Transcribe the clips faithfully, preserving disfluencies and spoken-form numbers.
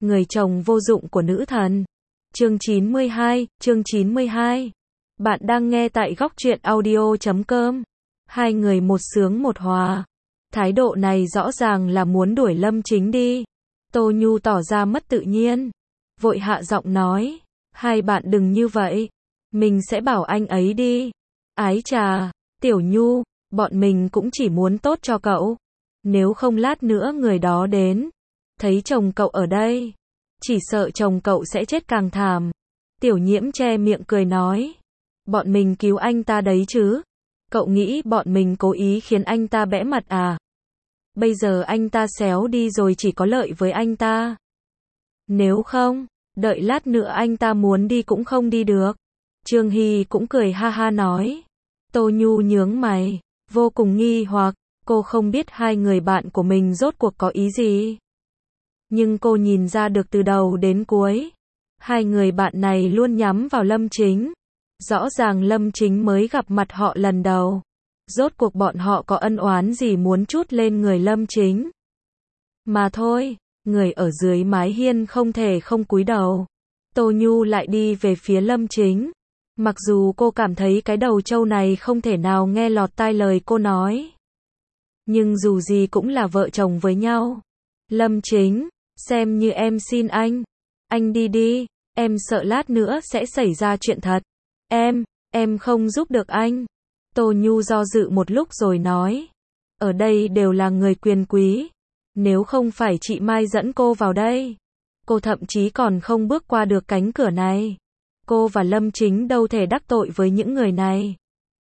người chồng vô dụng của nữ thần. Chương chín mươi hai, chương chín mươi hai. Bạn đang nghe tại góc truyện audio chấm com. Hai người một sướng một hòa. Thái độ này rõ ràng là muốn đuổi Lâm Chính đi. Tô Nhu tỏ ra mất tự nhiên. Vội hạ giọng nói. Hai bạn đừng như vậy. Mình sẽ bảo anh ấy đi. Ái chà, Tiểu Nhu, bọn mình cũng chỉ muốn tốt cho cậu. Nếu không lát nữa người đó đến. Thấy chồng cậu ở đây. Chỉ sợ chồng cậu sẽ chết càng thảm. Tiểu Nhiễm che miệng cười nói. Bọn mình cứu anh ta đấy chứ. Cậu nghĩ bọn mình cố ý khiến anh ta bẽ mặt à? Bây giờ anh ta xéo đi rồi chỉ có lợi với anh ta. Nếu không, đợi lát nữa anh ta muốn đi cũng không đi được. Trương Hy cũng cười ha ha nói. Tô Nhu nhướng mày, vô cùng nghi hoặc, cô không biết hai người bạn của mình rốt cuộc có ý gì. Nhưng cô nhìn ra được từ đầu đến cuối. Hai người bạn này luôn nhắm vào Lâm Chính. Rõ ràng Lâm Chính mới gặp mặt họ lần đầu. Rốt cuộc bọn họ có ân oán gì muốn trút lên người Lâm Chính. Mà thôi, người ở dưới mái hiên không thể không cúi đầu. Tô Nhu lại đi về phía Lâm Chính. Mặc dù cô cảm thấy cái đầu trâu này không thể nào nghe lọt tai lời cô nói. Nhưng dù gì cũng là vợ chồng với nhau. Lâm Chính, xem như em xin anh. Anh đi đi, em sợ lát nữa sẽ xảy ra chuyện thật. Em, em không giúp được anh. Tô Nhu do dự một lúc rồi nói. Ở đây đều là người quyền quý. Nếu không phải chị Mai dẫn cô vào đây, cô thậm chí còn không bước qua được cánh cửa này. Cô và Lâm Chính đâu thể đắc tội với những người này.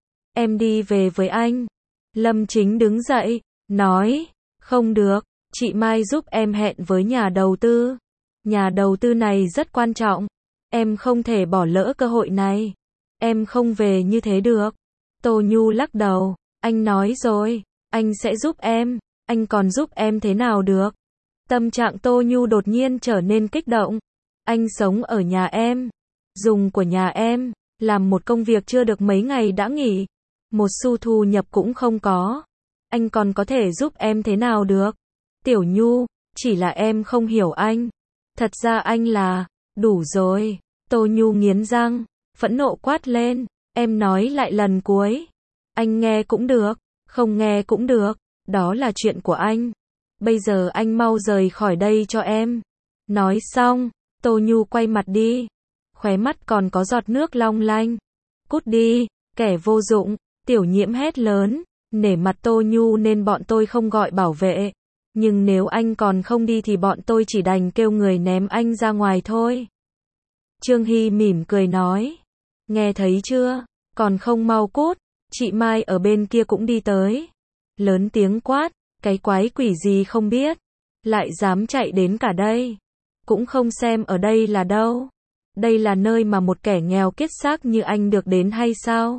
Em đi về với anh. Lâm Chính đứng dậy, nói. Không được, chị Mai giúp em hẹn với nhà đầu tư. Nhà đầu tư này rất quan trọng. Em không thể bỏ lỡ cơ hội này. Em không về như thế được. Tô Nhu lắc đầu. Anh nói rồi, anh sẽ giúp em. Anh còn giúp em thế nào được? Tâm trạng Tô Nhu đột nhiên trở nên kích động. Anh sống ở nhà em, dùng của nhà em, làm một công việc chưa được mấy ngày đã nghỉ. Một xu thu nhập cũng không có. Anh còn có thể giúp em thế nào được? Tiểu Nhu, chỉ là em không hiểu anh. Thật ra anh là, đủ rồi. Tô Nhu nghiến răng, phẫn nộ quát lên. Em nói lại lần cuối. Anh nghe cũng được, không nghe cũng được. Đó là chuyện của anh. Bây giờ anh mau rời khỏi đây cho em. Nói xong, Tô Nhu quay mặt đi. Khóe mắt còn có giọt nước long lanh. Cút đi, kẻ vô dụng. Tiểu Nhiễm hét lớn. Nể mặt Tô Nhu nên bọn tôi không gọi bảo vệ. Nhưng nếu anh còn không đi thì bọn tôi chỉ đành kêu người ném anh ra ngoài thôi. Trương Hy mỉm cười nói. Nghe thấy chưa? Còn không mau cút. Chị Mai ở bên kia cũng đi tới. Lớn tiếng quát. Cái quái quỷ gì không biết. Lại dám chạy đến cả đây. Cũng không xem ở đây là đâu. Đây là nơi mà một kẻ nghèo kiết xác như anh được đến hay sao?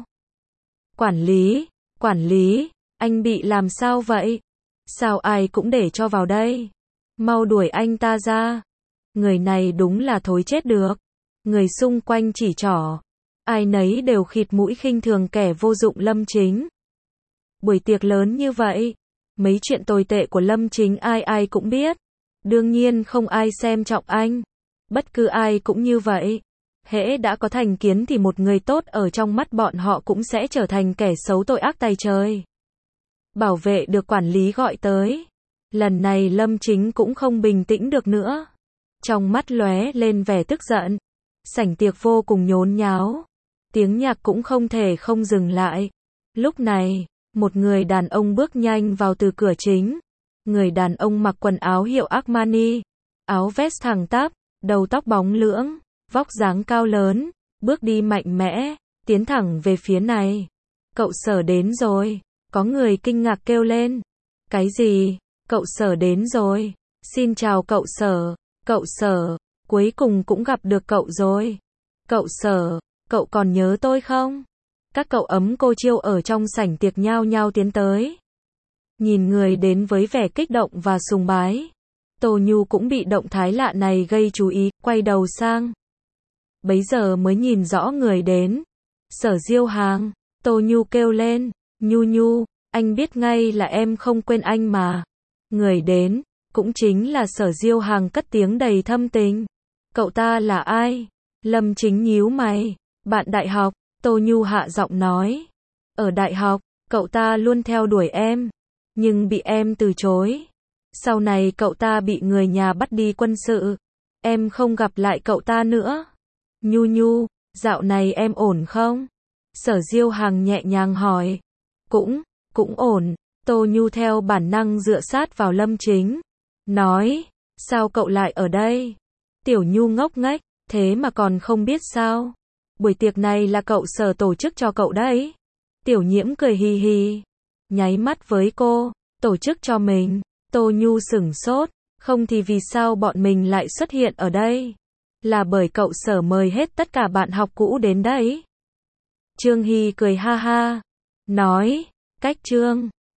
Quản lý, quản lý, anh bị làm sao vậy? Sao ai cũng để cho vào đây? Mau đuổi anh ta ra. Người này đúng là thối chết được. Người xung quanh chỉ trỏ. Ai nấy đều khịt mũi khinh thường kẻ vô dụng Lâm Chính. Buổi tiệc lớn như vậy, mấy chuyện tồi tệ của Lâm Chính ai ai cũng biết. Đương nhiên không ai xem trọng anh. Bất cứ ai cũng như vậy. Hễ đã có thành kiến thì một người tốt ở trong mắt bọn họ cũng sẽ trở thành kẻ xấu tội ác tày trời. Bảo vệ được quản lý gọi tới. Lần này Lâm Chính cũng không bình tĩnh được nữa. Trong mắt lóe lên vẻ tức giận. Sảnh tiệc vô cùng nhốn nháo. Tiếng nhạc cũng không thể không dừng lại. Lúc này, một người đàn ông bước nhanh vào từ cửa chính. Người đàn ông mặc quần áo hiệu Armani. Áo vest thẳng tắp, đầu tóc bóng lưỡng, vóc dáng cao lớn, bước đi mạnh mẽ, tiến thẳng về phía này. Cậu Sở đến rồi. Có người kinh ngạc kêu lên. Cái gì? Cậu Sở đến rồi. Xin chào cậu Sở. Cậu Sở, cuối cùng cũng gặp được cậu rồi. Cậu Sở, cậu còn nhớ tôi không? Các cậu ấm cô chiêu ở trong sảnh tiệc nhao nhao tiến tới. Nhìn người đến với vẻ kích động và sùng bái. Tô Nhu cũng bị động thái lạ này gây chú ý, quay đầu sang. Bấy giờ mới nhìn rõ người đến. Sở Diêu Hàng. Tô Nhu kêu lên. Nhu Nhu, anh biết ngay là em không quên anh mà. Người đến, cũng chính là Sở Diêu Hằng cất tiếng đầy thâm tình. Cậu ta là ai? Lâm Chính nhíu mày. Bạn đại học, Tô Nhu hạ giọng nói. Ở đại học, cậu ta luôn theo đuổi em, nhưng bị em từ chối. Sau này cậu ta bị người nhà bắt đi quân sự. Em không gặp lại cậu ta nữa. Nhu Nhu, dạo này em ổn không? Sở Diêu Hằng nhẹ nhàng hỏi. Cũng, cũng ổn. Tô Nhu theo bản năng dựa sát vào Lâm Chính. Nói, sao cậu lại ở đây? Tiểu Nhu ngốc nghếch, thế mà còn không biết sao? Buổi tiệc này là cậu Sở tổ chức cho cậu đấy. Tiểu Nhiễm cười hì hì, nháy mắt với cô, tổ chức cho mình. Tô Nhu sửng sốt, không thì vì sao bọn mình lại xuất hiện ở đây? Là bởi cậu Sở mời hết tất cả bạn học cũ đến đấy. Trương Hy cười ha ha, nói, cách Trương,